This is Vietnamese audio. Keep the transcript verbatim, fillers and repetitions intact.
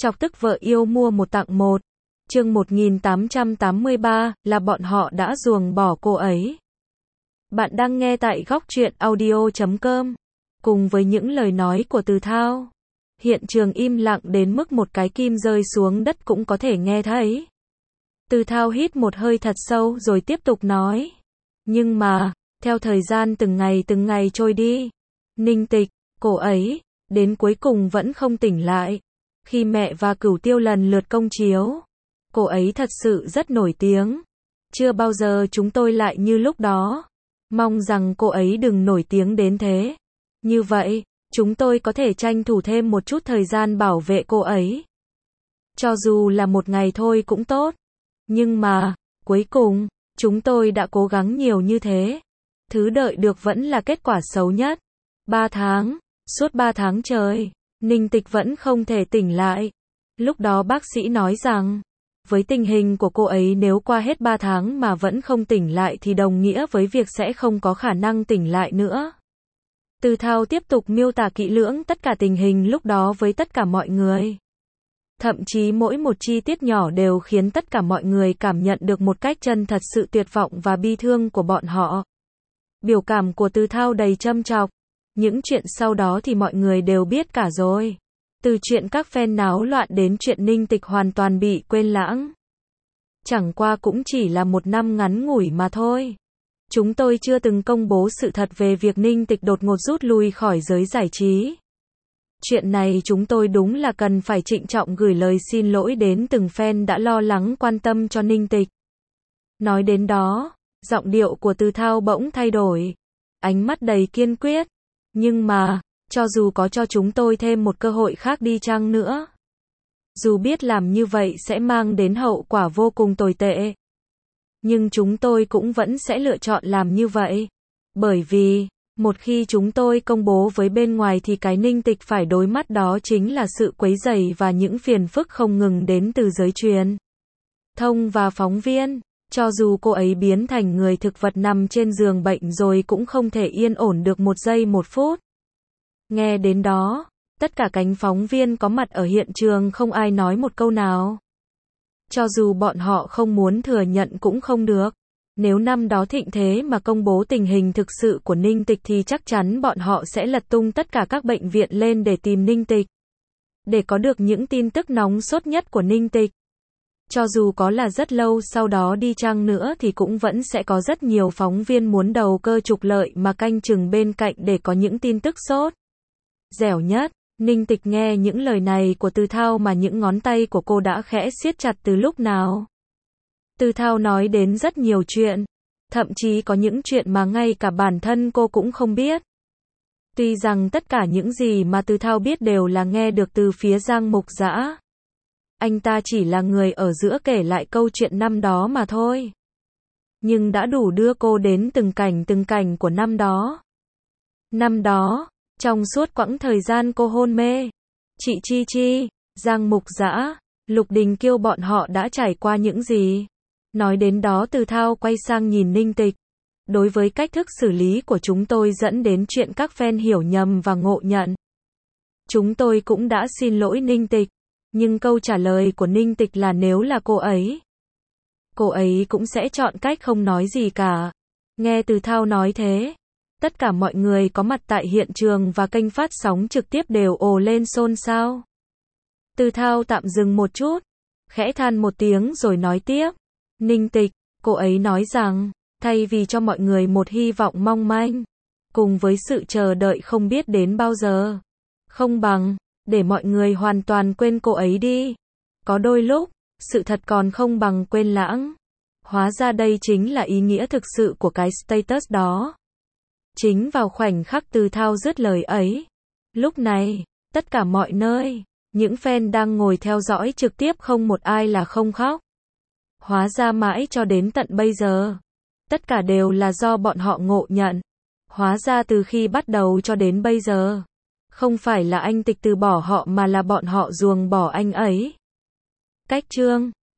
Chọc tức vợ yêu mua một tặng một. Chương một nghìn tám trăm tám mươi ba, là bọn họ đã ruồng bỏ cô ấy. Bạn đang nghe tại góc truyện audio chấm com. Cùng với những lời nói của Từ Thao, hiện trường im lặng đến mức một cái kim rơi xuống đất cũng có thể nghe thấy. Từ Thao hít một hơi thật sâu rồi tiếp tục nói. Nhưng mà, theo thời gian từng ngày từng ngày trôi đi, Ninh Tịch, cô ấy, đến cuối cùng vẫn không tỉnh lại. Khi mẹ và Cửu Tiêu lần lượt công chiếu, cô ấy thật sự rất nổi tiếng. Chưa bao giờ chúng tôi lại như lúc đó. Mong rằng cô ấy đừng nổi tiếng đến thế. Như vậy, chúng tôi có thể tranh thủ thêm một chút thời gian bảo vệ cô ấy. Cho dù là một ngày thôi cũng tốt. Nhưng mà, cuối cùng, chúng tôi đã cố gắng nhiều như thế. Thứ đợi được vẫn là kết quả xấu nhất. Ba tháng, suốt ba tháng trời, Ninh Tịch vẫn không thể tỉnh lại. Lúc đó bác sĩ nói rằng, với tình hình của cô ấy nếu qua hết ba tháng mà vẫn không tỉnh lại thì đồng nghĩa với việc sẽ không có khả năng tỉnh lại nữa. Từ Thao tiếp tục miêu tả kỹ lưỡng tất cả tình hình lúc đó với tất cả mọi người. Thậm chí mỗi một chi tiết nhỏ đều khiến tất cả mọi người cảm nhận được một cách chân thật sự tuyệt vọng và bi thương của bọn họ. Biểu cảm của Từ Thao đầy châm chọc. Những chuyện sau đó thì mọi người đều biết cả rồi. Từ chuyện các fan náo loạn đến chuyện Ninh Tịch hoàn toàn bị quên lãng. Chẳng qua cũng chỉ là một năm ngắn ngủi mà thôi. Chúng tôi chưa từng công bố sự thật về việc Ninh Tịch đột ngột rút lui khỏi giới giải trí. Chuyện này chúng tôi đúng là cần phải trịnh trọng gửi lời xin lỗi đến từng fan đã lo lắng quan tâm cho Ninh Tịch. Nói đến đó, giọng điệu của Từ Thao bỗng thay đổi. Ánh mắt đầy kiên quyết. Nhưng mà, cho dù có cho chúng tôi thêm một cơ hội khác đi chăng nữa, dù biết làm như vậy sẽ mang đến hậu quả vô cùng tồi tệ, nhưng chúng tôi cũng vẫn sẽ lựa chọn làm như vậy. Bởi vì, một khi chúng tôi công bố với bên ngoài thì cái Ninh Tịch phải đối mặt đó chính là sự quấy rầy và những phiền phức không ngừng đến từ giới truyền thông và phóng viên. Cho dù cô ấy biến thành người thực vật nằm trên giường bệnh rồi cũng không thể yên ổn được một giây một phút. Nghe đến đó, tất cả cánh phóng viên có mặt ở hiện trường không ai nói một câu nào. Cho dù bọn họ không muốn thừa nhận cũng không được. Nếu năm đó thịnh thế mà công bố tình hình thực sự của Ninh Tịch thì chắc chắn bọn họ sẽ lật tung tất cả các bệnh viện lên để tìm Ninh Tịch. Để có được những tin tức nóng sốt nhất của Ninh Tịch. Cho dù có là rất lâu sau đó đi chăng nữa thì cũng vẫn sẽ có rất nhiều phóng viên muốn đầu cơ trục lợi mà canh chừng bên cạnh để có những tin tức sốt dẻo nhất. Ninh Tịch nghe những lời này của Từ Thao mà những ngón tay của cô đã khẽ siết chặt từ lúc nào. Từ Thao nói đến rất nhiều chuyện, thậm chí có những chuyện mà ngay cả bản thân cô cũng không biết. Tuy rằng tất cả những gì mà Từ Thao biết đều là nghe được từ phía Giang Mục Dã. Anh ta chỉ là người ở giữa kể lại câu chuyện năm đó mà thôi. Nhưng đã đủ đưa cô đến từng cảnh từng cảnh của năm đó. Năm đó, trong suốt quãng thời gian cô hôn mê, chị Chi Chi, Giang Mục Dã, Lục Đình Kiêu bọn họ đã trải qua những gì. Nói đến đó Từ Thao quay sang nhìn Ninh Tịch. Đối với cách thức xử lý của chúng tôi dẫn đến chuyện các fan hiểu nhầm và ngộ nhận. Chúng tôi cũng đã xin lỗi Ninh Tịch. Nhưng câu trả lời của Ninh Tịch là nếu là cô ấy, cô ấy cũng sẽ chọn cách không nói gì cả. Nghe Từ Thao nói thế, tất cả mọi người có mặt tại hiện trường và kênh phát sóng trực tiếp đều ồ lên xôn xao. Từ Thao tạm dừng một chút, khẽ than một tiếng rồi nói tiếp. Ninh Tịch, cô ấy nói rằng, thay vì cho mọi người một hy vọng mong manh, cùng với sự chờ đợi không biết đến bao giờ, không bằng để mọi người hoàn toàn quên cô ấy đi. Có đôi lúc, sự thật còn không bằng quên lãng. Hóa ra đây chính là ý nghĩa thực sự của cái status đó. Chính vào khoảnh khắc Từ Thao dứt lời ấy. Lúc này, tất cả mọi nơi, những fan đang ngồi theo dõi trực tiếp không một ai là không khóc. Hóa ra mãi cho đến tận bây giờ, tất cả đều là do bọn họ ngộ nhận. Hóa ra từ khi bắt đầu cho đến bây giờ, không phải là anh Tịch từ bỏ họ mà là bọn họ ruồng bỏ anh ấy. Cách chương